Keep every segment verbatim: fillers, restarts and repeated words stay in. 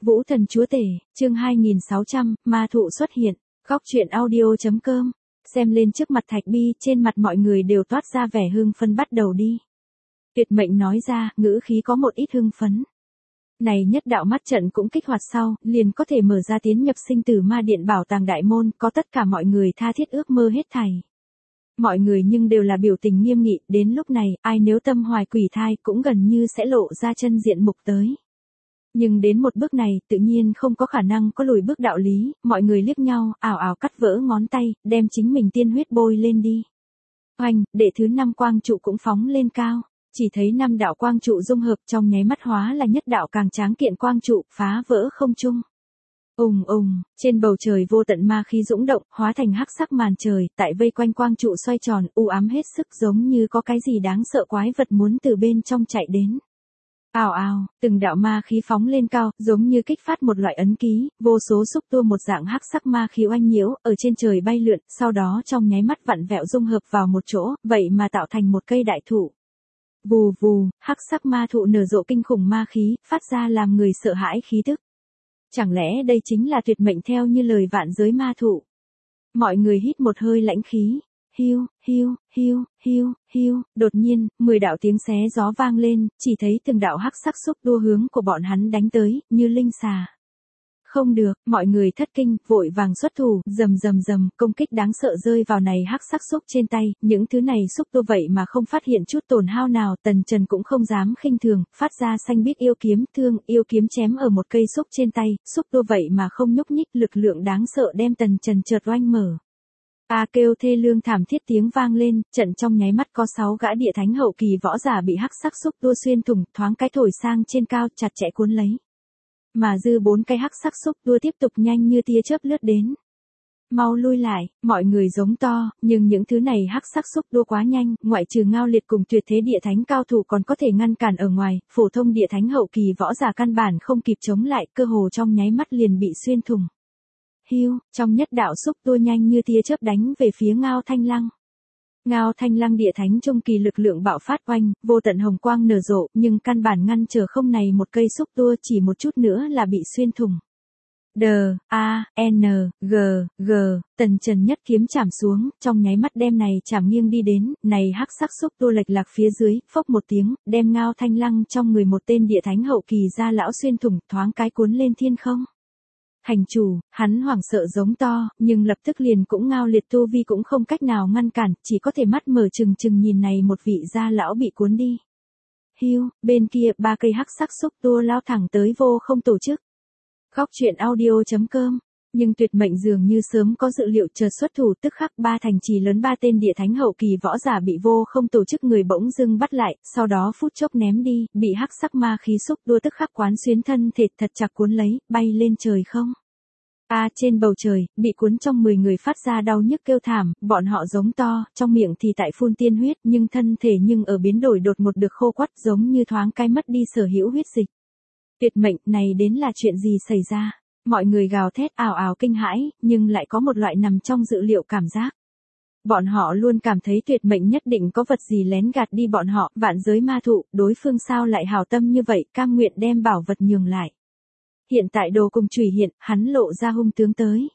Vũ thần chúa tể, chương hai nghìn sáu trăm, ma thụ xuất hiện. Góc truyện audio.com. Xem lên trước mặt Thạch Bi, trên mặt mọi người đều toát ra vẻ hưng phấn bắt đầu đi. Tuyệt mệnh nói ra, ngữ khí có một ít hưng phấn. Này nhất đạo mắt trận cũng kích hoạt sau, liền có thể mở ra tiến nhập sinh tử ma điện bảo tàng đại môn, có tất cả mọi người tha thiết ước mơ hết thảy. Mọi người nhưng đều là biểu tình nghiêm nghị, đến lúc này, ai nếu tâm hoài quỷ thai cũng gần như sẽ lộ ra chân diện mục tới. Nhưng đến một bước này, tự nhiên không có khả năng có lùi bước đạo lý, mọi người liếc nhau, ảo ảo cắt vỡ ngón tay, đem chính mình tiên huyết bôi lên đi. Oanh, đệ thứ năm quang trụ cũng phóng lên cao, chỉ thấy năm đạo quang trụ dung hợp trong nháy mắt hóa là nhất đạo càng tráng kiện quang trụ, phá vỡ không trung. Ùng ùng, trên bầu trời vô tận ma khí dũng động, hóa thành hắc sắc màn trời, tại vây quanh quang trụ xoay tròn, u ám hết sức giống như có cái gì đáng sợ quái vật muốn từ bên trong chạy đến. Ào ào, từng đạo ma khí phóng lên cao, giống như kích phát một loại ấn ký, vô số xúc tua một dạng hắc sắc ma khí oanh nhiễu, ở trên trời bay lượn, sau đó trong nháy mắt vặn vẹo dung hợp vào một chỗ, vậy mà tạo thành một cây đại thụ. Vù vù, hắc sắc ma thụ nở rộ kinh khủng ma khí, phát ra làm người sợ hãi khí tức. Chẳng lẽ đây chính là tuyệt mệnh theo như lời vạn giới ma thụ? Mọi người hít một hơi lãnh khí. Hiu, hiu, hiu, hiu, hiu, đột nhiên, mười đạo tiếng xé gió vang lên, chỉ thấy từng đạo hắc sắc xúc tua hướng của bọn hắn đánh tới, như linh xà. Không được, mọi người thất kinh, vội vàng xuất thủ, rầm rầm rầm, công kích đáng sợ rơi vào này hắc sắc xúc trên tay, những thứ này xúc tua vậy mà không phát hiện chút tổn hao nào, Tần Trần cũng không dám khinh thường, phát ra xanh biếc yêu kiếm, thương, yêu kiếm chém ở một cây xúc trên tay, xúc tua vậy mà không nhúc nhích, lực lượng đáng sợ đem Tần Trần chợt oanh mở. A kêu thê lương thảm thiết tiếng vang lên, trận trong nháy mắt có sáu gã địa thánh hậu kỳ võ giả bị hắc sắc xúc tua xuyên thủng, thoáng cái thổi sang trên cao, chặt chẽ cuốn lấy. Mà dư bốn cây hắc sắc xúc tua tiếp tục nhanh như tia chớp lướt đến. Mau lui lại, mọi người giống to, nhưng những thứ này hắc sắc xúc tua quá nhanh, ngoại trừ Ngao Liệt cùng tuyệt thế địa thánh cao thủ còn có thể ngăn cản ở ngoài, phổ thông địa thánh hậu kỳ võ giả căn bản không kịp chống lại, cơ hồ trong nháy mắt liền bị xuyên thủng. Hiu, trong nhất đạo xúc tua nhanh như tia chớp đánh về phía Ngao Thanh Lăng. Ngao Thanh Lăng địa thánh trung kỳ lực lượng bạo phát oanh, vô tận hồng quang nở rộ, nhưng căn bản ngăn trở không này một cây xúc tua, chỉ một chút nữa là bị xuyên thủng. D, A, N, G, G, Tần Trần nhất kiếm chảm xuống, trong nháy mắt đem này chảm nghiêng đi đến, này hắc sắc xúc tua lệch lạc phía dưới, phốc một tiếng, đem Ngao Thanh Lăng trong người một tên địa thánh hậu kỳ gia lão xuyên thủng, thoáng cái cuốn lên thiên không. Thành chủ, hắn hoảng sợ giống to, nhưng lập tức liền cũng Ngao Liệt tu vi cũng không cách nào ngăn cản, chỉ có thể mắt mở trừng trừng nhìn này một vị gia lão bị cuốn đi. Hiu, bên kia ba cây hắc sắc xúc tua lao thẳng tới vô không tổ chức. Góc truyện audio.com. Nhưng tuyệt mệnh dường như sớm có dự liệu chờ xuất thủ, tức khắc ba thành trì lớn ba tên địa thánh hậu kỳ võ giả bị vô không tổ chức người bỗng dưng bắt lại, sau đó phút chốc ném đi, bị hắc sắc ma khí xúc tua tức khắc quán xuyến thân thể thật chặt cuốn lấy, bay lên trời không. A à, trên bầu trời, bị cuốn trong mười người phát ra đau nhức kêu thảm, bọn họ giống to, trong miệng thì tại phun tiên huyết, nhưng thân thể nhưng ở biến đổi đột ngột được khô quắt giống như thoáng cái mất đi sở hữu huyết dịch. Tuyệt mệnh, này đến là chuyện gì xảy ra? Mọi người gào thét ào ào kinh hãi, nhưng lại có một loại nằm trong dự liệu cảm giác. Bọn họ luôn cảm thấy tuyệt mệnh nhất định có vật gì lén gạt đi bọn họ, vạn giới ma thụ, đối phương sao lại hào tâm như vậy, cam nguyện đem bảo vật nhường lại. Hiện tại đồ cùng chủy hiện, hắn lộ ra hung tướng tới.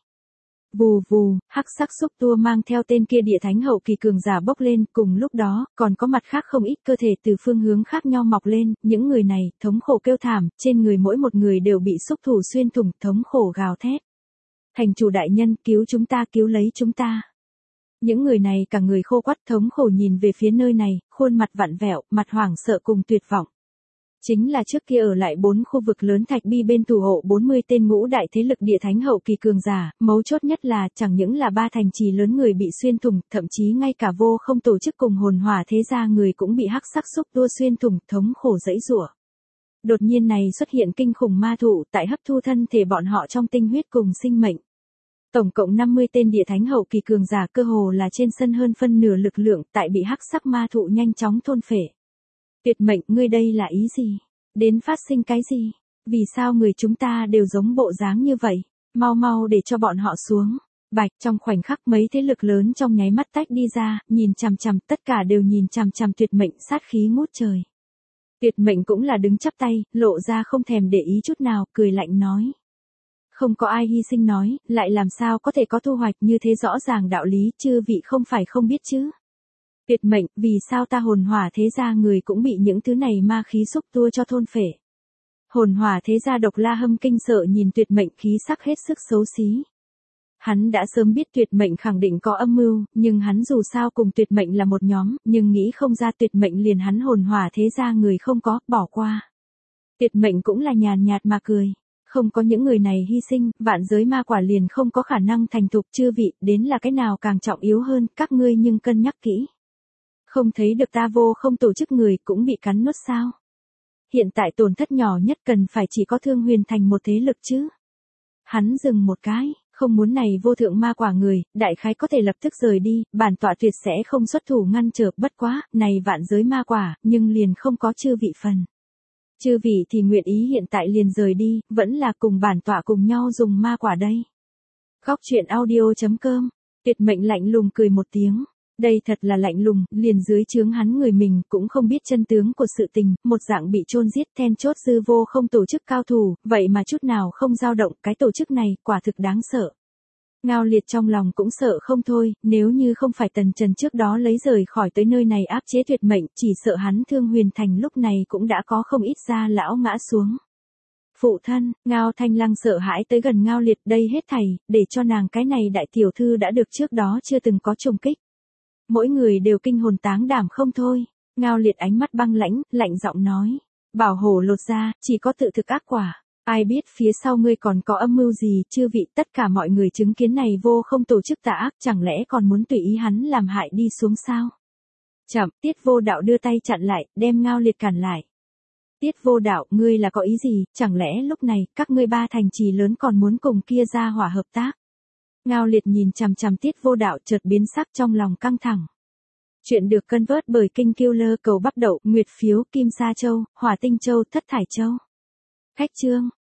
Vù vù, hắc sắc xúc tua mang theo tên kia địa thánh hậu kỳ cường giả bốc lên, cùng lúc đó, còn có mặt khác không ít cơ thể từ phương hướng khác nhau mọc lên, những người này, thống khổ kêu thảm, trên người mỗi một người đều bị xúc thủ xuyên thủng, thống khổ gào thét. Thành chủ đại nhân, cứu chúng ta, cứu lấy chúng ta. Những người này cả người khô quắt thống khổ nhìn về phía nơi này, khuôn mặt vặn vẹo, mặt hoảng sợ cùng tuyệt vọng. Chính là trước kia ở lại bốn khu vực lớn Thạch Bi bên thủ hộ bốn mươi tên ngũ đại thế lực địa thánh hậu kỳ cường giả, mấu chốt nhất là chẳng những là ba thành trì lớn người bị xuyên thủng, thậm chí ngay cả vô không tổ chức cùng hồn hỏa thế gia người cũng bị hắc sắc xúc tua xuyên thủng, thống khổ dẫy rủa. Đột nhiên này xuất hiện kinh khủng ma thụ, tại hấp thu thân thể bọn họ trong tinh huyết cùng sinh mệnh. Tổng cộng năm mươi tên địa thánh hậu kỳ cường giả cơ hồ là trên sân hơn phân nửa lực lượng, tại bị hắc sắc ma thụ nhanh chóng thôn phệ. Tuyệt mệnh, ngươi đây là ý gì? Đến phát sinh cái gì? Vì sao người chúng ta đều giống bộ dáng như vậy? Mau mau để cho bọn họ xuống. Bạch, trong khoảnh khắc mấy thế lực lớn trong nháy mắt tách đi ra, nhìn chằm chằm, tất cả đều nhìn chằm chằm tuyệt mệnh, sát khí ngút trời. Tuyệt mệnh cũng là đứng chắp tay, lộ ra không thèm để ý chút nào, cười lạnh nói. Không có ai hy sinh nói, lại làm sao có thể có thu hoạch như thế rõ ràng đạo lý, chư vị không phải không biết chứ. Tuyệt mệnh, vì sao ta hồn hỏa thế gia người cũng bị những thứ này ma khí xúc tua cho thôn phệ. Hồn hỏa thế gia Độc La Hâm kinh sợ nhìn tuyệt mệnh khí sắc hết sức xấu xí. Hắn đã sớm biết tuyệt mệnh khẳng định có âm mưu, nhưng hắn dù sao cùng tuyệt mệnh là một nhóm, nhưng nghĩ không ra tuyệt mệnh liền hắn hồn hỏa thế gia người không có, bỏ qua. Tuyệt mệnh cũng là nhàn nhạt mà cười. Không có những người này hy sinh, vạn giới ma quả liền không có khả năng thành thục, chư vị, đến là cái nào càng trọng yếu hơn, các ngươi nhưng cân nhắc kỹ. Không thấy được ta vô không tổ chức người cũng bị cắn nuốt sao? Hiện tại tổn thất nhỏ nhất cần phải chỉ có Thương Huyền Thành một thế lực chứ. Hắn dừng một cái, không muốn này vô thượng ma quả người, đại khái có thể lập tức rời đi, bản tọa tuyệt sẽ không xuất thủ ngăn trở, bất quá, này vạn giới ma quả, nhưng liền không có chư vị phần. Chư vị thì nguyện ý hiện tại liền rời đi, vẫn là cùng bản tọa cùng nhau dùng ma quả đây. Góc truyện audio chấm com, tuyệt mệnh lạnh lùng cười một tiếng. Đây thật là lạnh lùng, liền dưới trướng hắn người mình cũng không biết chân tướng của sự tình, một dạng bị chôn giết then chốt dư vô không tổ chức cao thủ, vậy mà chút nào không dao động, cái tổ chức này quả thực đáng sợ. Ngao Liệt trong lòng cũng sợ không thôi, nếu như không phải Tần Trần trước đó lấy rời khỏi tới nơi này áp chế tuyệt mệnh, chỉ sợ hắn Thương Huyền Thành lúc này cũng đã có không ít gia lão ngã xuống. Phụ thân, Ngao Thanh Lăng sợ hãi tới gần Ngao Liệt, đây hết thảy, để cho nàng cái này đại tiểu thư đã được trước đó chưa từng có trùng kích. Mỗi người đều kinh hồn táng đảm không thôi. Ngao Liệt ánh mắt băng lãnh, lạnh giọng nói. Bảo hổ lột ra, chỉ có tự thực ác quả. Ai biết phía sau ngươi còn có âm mưu gì, chư vị, tất cả mọi người chứng kiến này vô không tổ chức tà ác, chẳng lẽ còn muốn tùy ý hắn làm hại đi xuống sao? Chậm, Tiết Vô Đạo đưa tay chặn lại, đem Ngao Liệt cản lại. Tiết Vô Đạo, ngươi là có ý gì, chẳng lẽ lúc này, các ngươi ba thành trì lớn còn muốn cùng kia ra hỏa hợp tác? Ngao Liệt nhìn chằm chằm Tiết Vô Đạo, chợt biến sắc trong lòng căng thẳng. Chuyện được cân vớt bởi Kinh Killer cầu bắp đậu, Nguyệt Phiếu, Kim Sa Châu, Hỏa Tinh Châu, Thất Thải Châu. Khách chương.